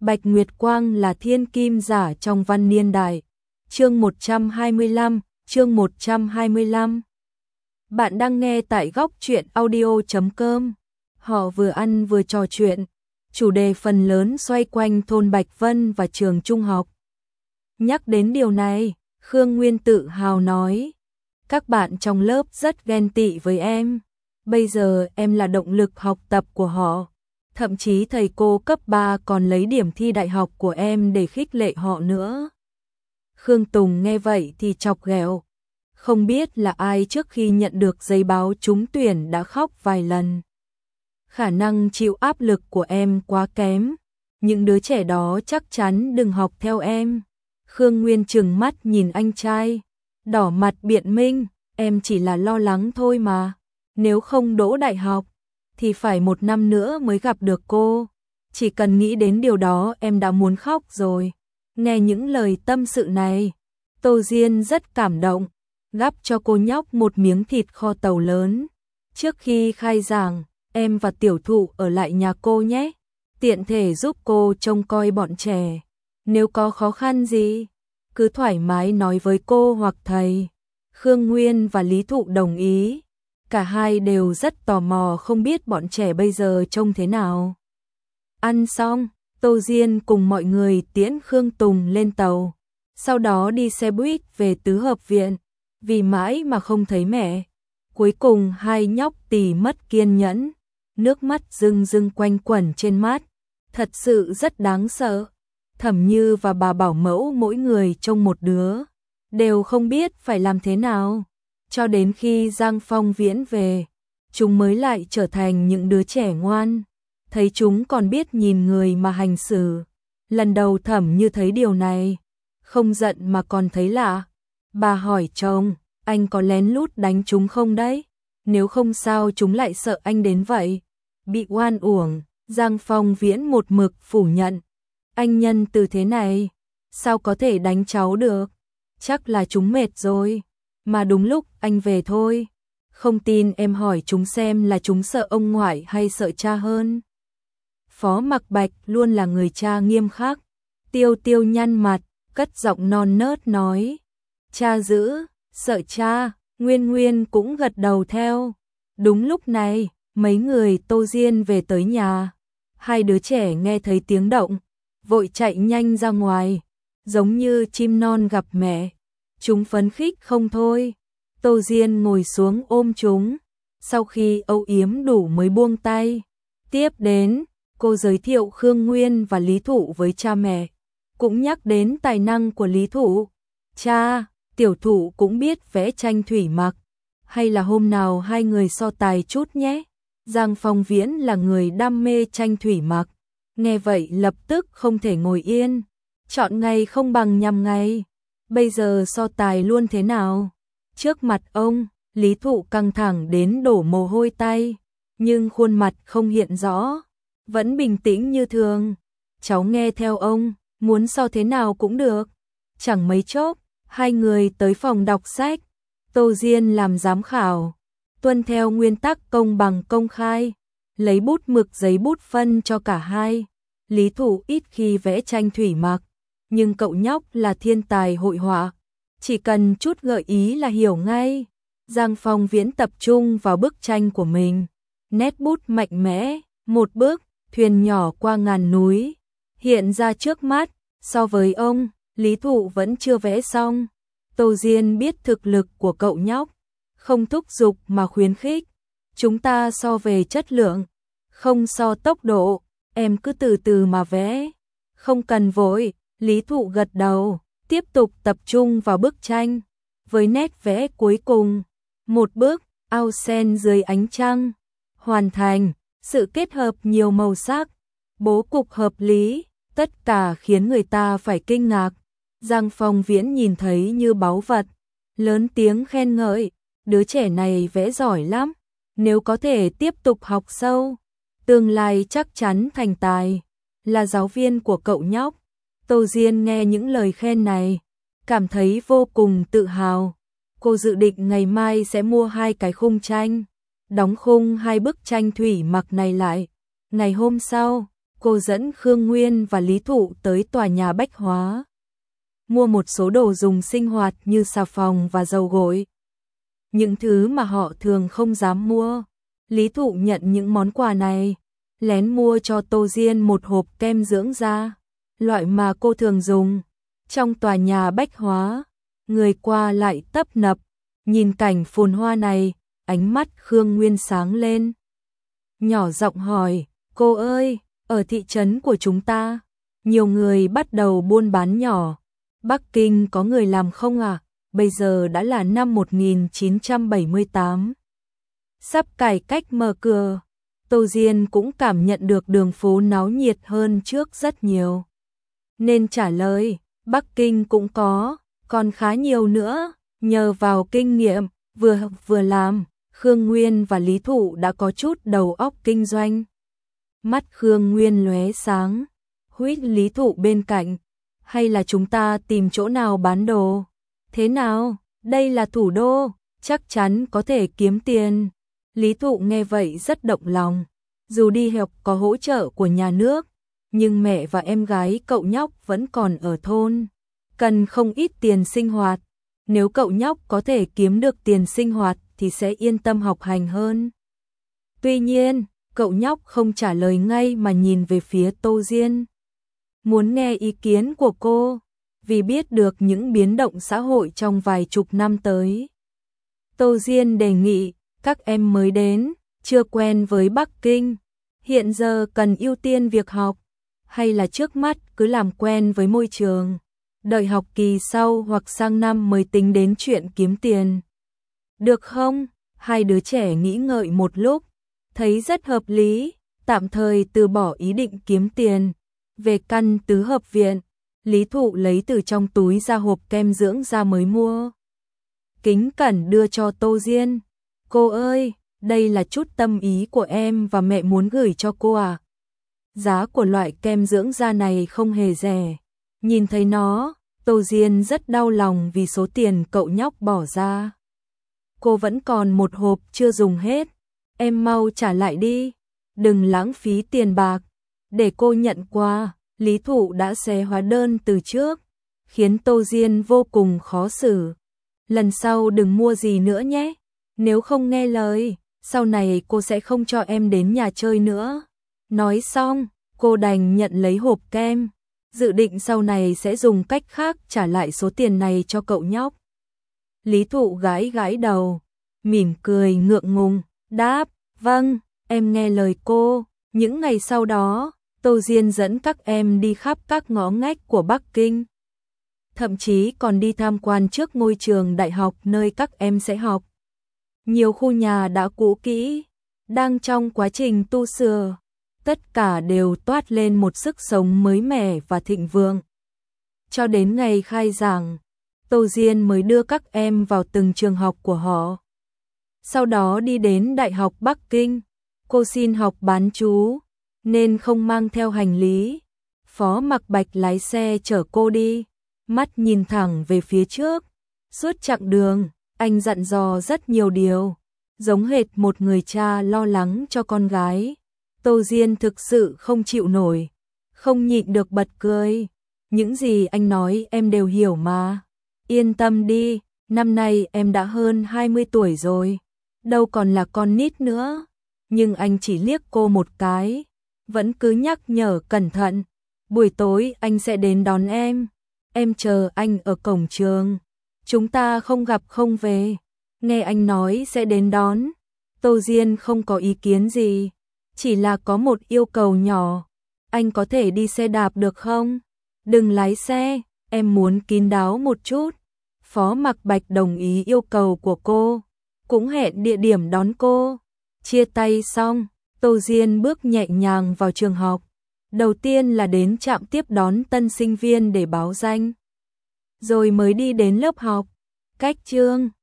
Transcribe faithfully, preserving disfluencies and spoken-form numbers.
Bạch Nguyệt Quang là thiên kim giả trong văn niên đại. Chương một trăm hai mươi lăm, chương một trăm hai mươi lăm. Bạn đang nghe tại góc truyện audio chấm com. Họ vừa ăn vừa trò chuyện, chủ đề phần lớn xoay quanh thôn Bạch Vân và trường trung học. Nhắc đến điều này, Khương Nguyên tự hào nói, các bạn trong lớp rất ghen tị với em. Bây giờ em là động lực học tập của họ. Thậm chí thầy cô cấp ba còn lấy điểm thi đại học của em để khích lệ họ nữa. Khương Tùng nghe vậy thì chọc ghẹo. Không biết là ai trước khi nhận được giấy báo trúng tuyển đã khóc vài lần. Khả năng chịu áp lực của em quá kém. Những đứa trẻ đó chắc chắn đừng học theo em. Khương Nguyên trừng mắt nhìn anh trai, đỏ mặt biện minh, em chỉ là lo lắng thôi mà. Nếu không đỗ đại học thì phải một năm nữa mới gặp được cô. Chỉ cần nghĩ đến điều đó em đã muốn khóc rồi. Nghe những lời tâm sự này, Tô Diên rất cảm động, gắp cho cô nhóc một miếng thịt kho tàu lớn. Trước khi khai giảng, em và tiểu thụ ở lại nhà cô nhé, tiện thể giúp cô trông coi bọn trẻ. Nếu có khó khăn gì, cứ thoải mái nói với cô hoặc thầy. Khương Nguyên và Lý Thụ đồng ý. Cả hai đều rất tò mò không biết bọn trẻ bây giờ trông thế nào. Ăn xong, Tô Diên cùng mọi người tiễn Khương Tùng lên tàu. Sau đó đi xe buýt về tứ hợp viện. Vì mãi mà không thấy mẹ. Cuối cùng hai nhóc tì mất kiên nhẫn. Nước mắt rưng rưng quanh quẩn trên mắt. Thật sự rất đáng sợ. Thẩm Như và bà bảo mẫu mỗi người trông một đứa. Đều không biết phải làm thế nào. Cho đến khi Giang Phong Viễn về, chúng mới lại trở thành những đứa trẻ ngoan. Thấy chúng còn biết nhìn người mà hành xử. Lần đầu Thẩm Như thấy điều này, không giận mà còn thấy lạ. Bà hỏi chồng, anh có lén lút đánh chúng không đấy? Nếu không sao chúng lại sợ anh đến vậy? Bị oan uổng, Giang Phong Viễn một mực phủ nhận. Anh nhân từ thế này, sao có thể đánh cháu được? Chắc là chúng mệt rồi. Mà đúng lúc anh về thôi. Không tin em hỏi chúng xem là chúng sợ ông ngoại hay sợ cha hơn. Phó Mặc Bạch luôn là người cha nghiêm khắc. Tiêu Tiêu nhăn mặt, cất giọng non nớt nói. Cha dữ, sợ cha. Nguyên Nguyên cũng gật đầu theo. Đúng lúc này, mấy người Tô Diên về tới nhà. Hai đứa trẻ nghe thấy tiếng động, vội chạy nhanh ra ngoài, giống như chim non gặp mẹ. Chúng phấn khích không thôi. Tô Diên ngồi xuống ôm chúng. Sau khi âu yếm đủ mới buông tay. Tiếp đến, cô giới thiệu Khương Nguyên và Lý Thụ với cha mẹ. Cũng nhắc đến tài năng của Lý Thụ. Cha, tiểu thụ cũng biết vẽ tranh thủy mặc. Hay là hôm nào hai người so tài chút nhé. Giang Phong Viễn là người đam mê tranh thủy mặc. Nghe vậy lập tức không thể ngồi yên. Chọn ngày không bằng nhằm ngày. Bây giờ so tài luôn thế nào? Trước mặt ông, Lý Thụ căng thẳng đến đổ mồ hôi tay, nhưng khuôn mặt không hiện rõ, vẫn bình tĩnh như thường. Cháu nghe theo ông, muốn so thế nào cũng được. Chẳng mấy chốc, hai người tới phòng đọc sách. Tô Diên làm giám khảo, tuân theo nguyên tắc công bằng công khai, lấy bút mực giấy bút phân cho cả hai. Lý Thụ ít khi vẽ tranh thủy mặc, nhưng cậu nhóc là thiên tài hội họa, chỉ cần chút gợi ý là hiểu ngay. Giang Phong Viễn tập trung vào bức tranh của mình, nét bút mạnh mẽ, một bức thuyền nhỏ qua ngàn núi hiện ra trước mắt. So với ông, Lý Thụ vẫn chưa vẽ xong. Tô Diên biết thực lực của cậu nhóc, không thúc giục mà khuyến khích. Chúng ta so về chất lượng, không so tốc độ, em cứ từ từ mà vẽ, không cần vội. Lý Thụ gật đầu, tiếp tục tập trung vào bức tranh. Với nét vẽ cuối cùng, một bức ao sen dưới ánh trăng, hoàn thành. Sự kết hợp nhiều màu sắc, bố cục hợp lý, tất cả khiến người ta phải kinh ngạc. Giang Phong Viễn nhìn thấy như báu vật, lớn tiếng khen ngợi. Đứa trẻ này vẽ giỏi lắm, nếu có thể tiếp tục học sâu, tương lai chắc chắn thành tài. Là giáo viên của cậu nhóc, Tô Diên nghe những lời khen này, cảm thấy vô cùng tự hào. Cô dự định ngày mai sẽ mua hai cái khung tranh, đóng khung hai bức tranh thủy mặc này lại. Ngày hôm sau, cô dẫn Khương Nguyên và Lý Thụ tới tòa nhà bách hóa, mua một số đồ dùng sinh hoạt như xà phòng và dầu gội. Những thứ mà họ thường không dám mua. Lý Thụ nhận những món quà này, lén mua cho Tô Diên một hộp kem dưỡng da, loại mà cô thường dùng. Trong tòa nhà bách hóa, người qua lại tấp nập, nhìn cảnh phồn hoa này, ánh mắt Khương Nguyên sáng lên. Nhỏ giọng hỏi, cô ơi, ở thị trấn của chúng ta, nhiều người bắt đầu buôn bán nhỏ. Bắc Kinh có người làm không à? Bây giờ đã là năm một nghìn chín trăm bảy mươi tám. Sắp cải cách mở cửa, Tô Diên cũng cảm nhận được đường phố náo nhiệt hơn trước rất nhiều. Nên trả lời, Bắc Kinh cũng có, còn khá nhiều nữa, nhờ vào kinh nghiệm, vừa học vừa làm, Khương Nguyên và Lý Thụ đã có chút đầu óc kinh doanh. Mắt Khương Nguyên lóe sáng, huýt Lý Thụ bên cạnh, hay là chúng ta tìm chỗ nào bán đồ? Thế nào, đây là thủ đô, chắc chắn có thể kiếm tiền. Lý Thụ nghe vậy rất động lòng, dù đi học có hỗ trợ của nhà nước, nhưng mẹ và em gái cậu nhóc vẫn còn ở thôn, cần không ít tiền sinh hoạt. Nếu cậu nhóc có thể kiếm được tiền sinh hoạt thì sẽ yên tâm học hành hơn. Tuy nhiên, cậu nhóc không trả lời ngay mà nhìn về phía Tô Diên. Muốn nghe ý kiến của cô, vì biết được những biến động xã hội trong vài chục năm tới. Tô Diên đề nghị, các em mới đến, chưa quen với Bắc Kinh, hiện giờ cần ưu tiên việc học, hay là trước mắt cứ làm quen với môi trường, đợi học kỳ sau hoặc sang năm mới tính đến chuyện kiếm tiền. Được không? Hai đứa trẻ nghĩ ngợi một lúc, thấy rất hợp lý, tạm thời từ bỏ ý định kiếm tiền. Về căn tứ hợp viện, Lý Thụ lấy từ trong túi ra hộp kem dưỡng da mới mua. Kính cẩn đưa cho Tô Diên. Cô ơi, đây là chút tâm ý của em và mẹ muốn gửi cho cô à. Giá của loại kem dưỡng da này không hề rẻ. Nhìn thấy nó, Tô Diên rất đau lòng vì số tiền cậu nhóc bỏ ra. Cô vẫn còn một hộp chưa dùng hết. Em mau trả lại đi. Đừng lãng phí tiền bạc. Để cô nhận qua, Lý Thụ đã xé hóa đơn từ trước, khiến Tô Diên vô cùng khó xử. Lần sau đừng mua gì nữa nhé. Nếu không nghe lời, sau này cô sẽ không cho em đến nhà chơi nữa. Nói xong, cô đành nhận lấy hộp kem, dự định sau này sẽ dùng cách khác trả lại số tiền này cho cậu nhóc. Lý Thụ gãi gãi đầu, mỉm cười ngượng ngùng, đáp, vâng, em nghe lời cô. Những ngày sau đó, Tô Diên dẫn các em đi khắp các ngõ ngách của Bắc Kinh. Thậm chí còn đi tham quan trước ngôi trường đại học nơi các em sẽ học. Nhiều khu nhà đã cũ kỹ, đang trong quá trình tu sửa, tất cả đều toát lên một sức sống mới mẻ và thịnh vượng. Cho đến ngày khai giảng, Tô Diên mới đưa các em vào từng trường học của họ. Sau đó đi đến Đại học Bắc Kinh, cô xin học bán trú, nên không mang theo hành lý. Phó Mặc Bạch lái xe chở cô đi, mắt nhìn thẳng về phía trước. Suốt chặng đường, anh dặn dò rất nhiều điều, giống hệt một người cha lo lắng cho con gái. Tô Diên thực sự không chịu nổi, không nhịn được bật cười. Những gì anh nói em đều hiểu mà. Yên tâm đi, năm nay em đã hơn hai mươi tuổi rồi, đâu còn là con nít nữa. Nhưng anh chỉ liếc cô một cái, vẫn cứ nhắc nhở cẩn thận. Buổi tối anh sẽ đến đón em, em chờ anh ở cổng trường. Chúng ta không gặp không về. Nghe anh nói sẽ đến đón, Tô Diên không có ý kiến gì, chỉ là có một yêu cầu nhỏ. Anh có thể đi xe đạp được không? Đừng lái xe, em muốn kín đáo một chút. Phó Mặc Bạch đồng ý yêu cầu của cô, cũng hẹn địa điểm đón cô. Chia tay xong, Tô Diên bước nhẹ nhàng vào trường học. Đầu tiên là đến trạm tiếp đón tân sinh viên để báo danh, rồi mới đi đến lớp học. Cách chương